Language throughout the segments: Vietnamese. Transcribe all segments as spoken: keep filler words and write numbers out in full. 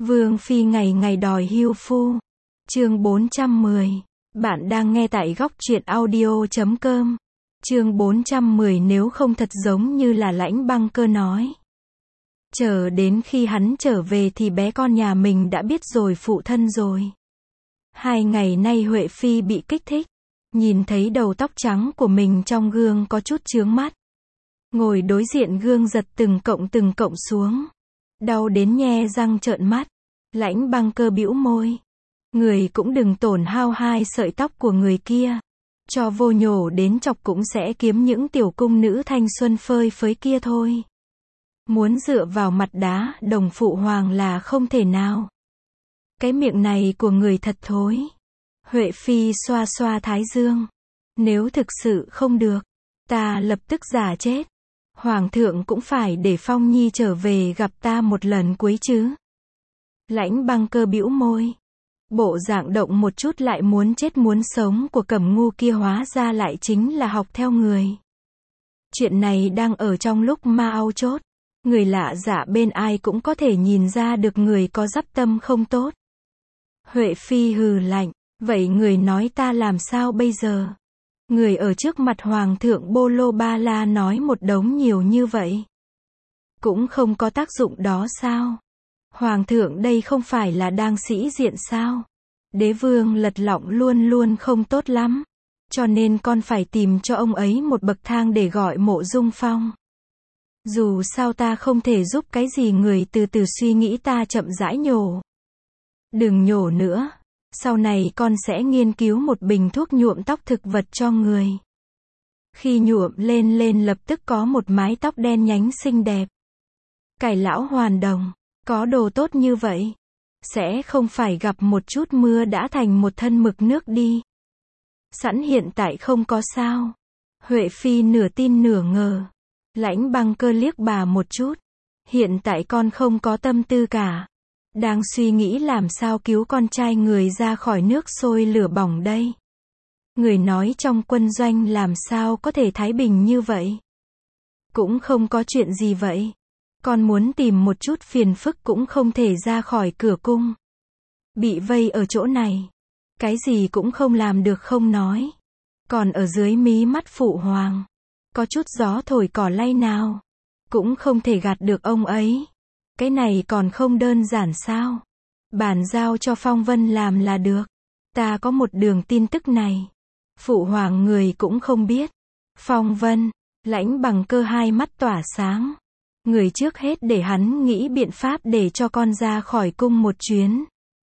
Vương phi ngày ngày đòi hưu phu. Chương bốn trăm mười. Bạn đang nghe tại góc truyện audio chấm com. Chương bốn trăm mười nếu không thật giống như là Lãnh Băng Cơ nói. Chờ đến khi hắn trở về thì bé con nhà mình đã biết rồi phụ thân rồi. Hai ngày nay Huệ Phi bị kích thích. Nhìn thấy đầu tóc trắng của mình trong gương có chút chướng mắt. Ngồi đối diện gương giật từng cộng từng cộng xuống. Đau đến nhe răng trợn mắt. Lãnh Băng Cơ bĩu môi. Người cũng đừng tổn hao hai sợi tóc của người kia. Cho vô nhổ đến chọc cũng sẽ kiếm những tiểu cung nữ thanh xuân phơi phới kia thôi. Muốn dựa vào mặt đá đồng phụ hoàng là không thể nào. Cái miệng này của người thật thối. Huệ Phi xoa xoa thái dương. Nếu thực sự không được, ta lập tức giả chết. Hoàng thượng cũng phải để Phong Nhi trở về gặp ta một lần cuối chứ. Lãnh Băng Cơ bĩu môi. Bộ dạng động một chút lại muốn chết muốn sống của Cẩm Ngu kia hóa ra lại chính là học theo người. Chuyện này đang ở trong lúc ma au chốt. Người lạ dạ bên ai cũng có thể nhìn ra được người có dắp tâm không tốt. Huệ Phi hừ lạnh. Vậy người nói ta làm sao bây giờ? Người ở trước mặt Hoàng thượng bô lô ba la nói một đống nhiều như vậy. Cũng không có tác dụng đó sao? Hoàng thượng đây không phải là đang sĩ diện sao? Đế vương lật lọng luôn luôn không tốt lắm. Cho nên con phải tìm cho ông ấy một bậc thang để gọi Mộ Dung Phong. Dù sao ta không thể giúp cái gì người từ từ suy nghĩ ta chậm rãi nhổ. Đừng nhổ nữa. Sau này con sẽ nghiên cứu một bình thuốc nhuộm tóc thực vật cho người. Khi nhuộm lên lên lập tức có một mái tóc đen nhánh xinh đẹp. Cải lão hoàn đồng. Có đồ tốt như vậy. Sẽ không phải gặp một chút mưa đã thành một thân mực nước đi. Sẵn hiện tại không có sao. Huệ Phi nửa tin nửa ngờ. Lãnh Băng Cơ liếc bà một chút. Hiện tại con không có tâm tư cả. Đang suy nghĩ làm sao cứu con trai người ra khỏi nước sôi lửa bỏng đây. Người nói trong quân doanh làm sao có thể thái bình như vậy. Cũng không có chuyện gì vậy. Con muốn tìm một chút phiền phức cũng không thể ra khỏi cửa cung. Bị vây ở chỗ này. Cái gì cũng không làm được không nói. Còn ở dưới mí mắt phụ hoàng. Có chút gió thổi cỏ lay nào. Cũng không thể gạt được ông ấy. Cái này còn không đơn giản sao. Bàn giao cho Phong Vân làm là được. Ta có một đường tin tức này. Phụ hoàng người cũng không biết. Phong Vân. Lãnh Băng Cơ hai mắt tỏa sáng. Người trước hết để hắn nghĩ biện pháp để cho con ra khỏi cung một chuyến.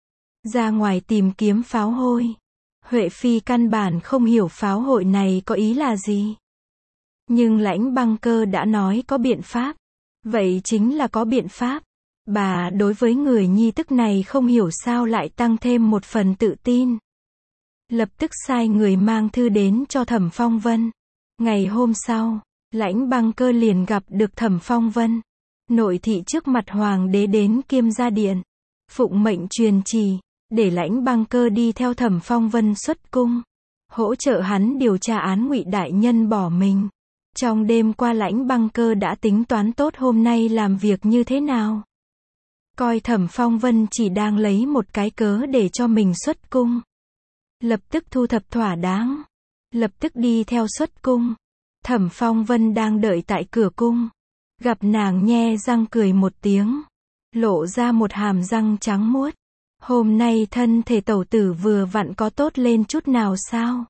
Ra ngoài tìm kiếm pháo hôi. Huệ Phi căn bản không hiểu pháo hội này có ý là gì. Nhưng Lãnh Băng Cơ đã nói có biện pháp. Vậy chính là có biện pháp. Bà đối với người nhi tức này không hiểu sao lại tăng thêm một phần tự tin. Lập tức sai người mang thư đến cho Thẩm Phong Vân. Ngày hôm sau, Lãnh Băng Cơ liền gặp được Thẩm Phong Vân. Nội thị trước mặt hoàng đế đến Kiêm Gia Điện. Phụng mệnh truyền chỉ, để Lãnh Băng Cơ đi theo Thẩm Phong Vân xuất cung. Hỗ trợ hắn điều tra án Ngụy đại nhân bỏ mình. Trong đêm qua Lãnh Băng Cơ đã tính toán tốt hôm nay làm việc như thế nào. Coi Thẩm Phong Vân chỉ đang lấy một cái cớ để cho mình xuất cung. Lập tức thu thập thỏa đáng. Lập tức đi theo xuất cung. Thẩm Phong Vân đang đợi tại cửa cung. Gặp nàng nhe răng cười một tiếng. Lộ ra một hàm răng trắng muốt. Hôm nay thân thể tẩu tử vừa vặn có tốt lên chút nào sao?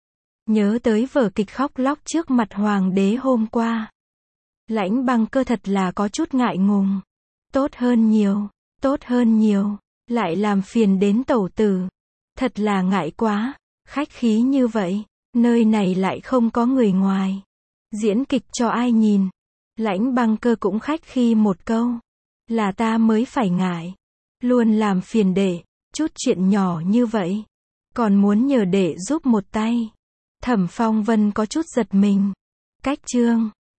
Nhớ tới vở kịch khóc lóc trước mặt hoàng đế hôm qua. Lãnh Băng Cơ thật là có chút ngại ngùng. Tốt hơn nhiều, tốt hơn nhiều. Lại làm phiền đến tẩu tử. Thật là ngại quá. Khách khí như vậy. Nơi này lại không có người ngoài. Diễn kịch cho ai nhìn. Lãnh Băng Cơ cũng khách khi một câu. Là ta mới phải ngại. Luôn làm phiền đệ. Chút chuyện nhỏ như vậy. Còn muốn nhờ đệ giúp một tay. Thẩm Phong Vân có chút giật mình. Cách chương.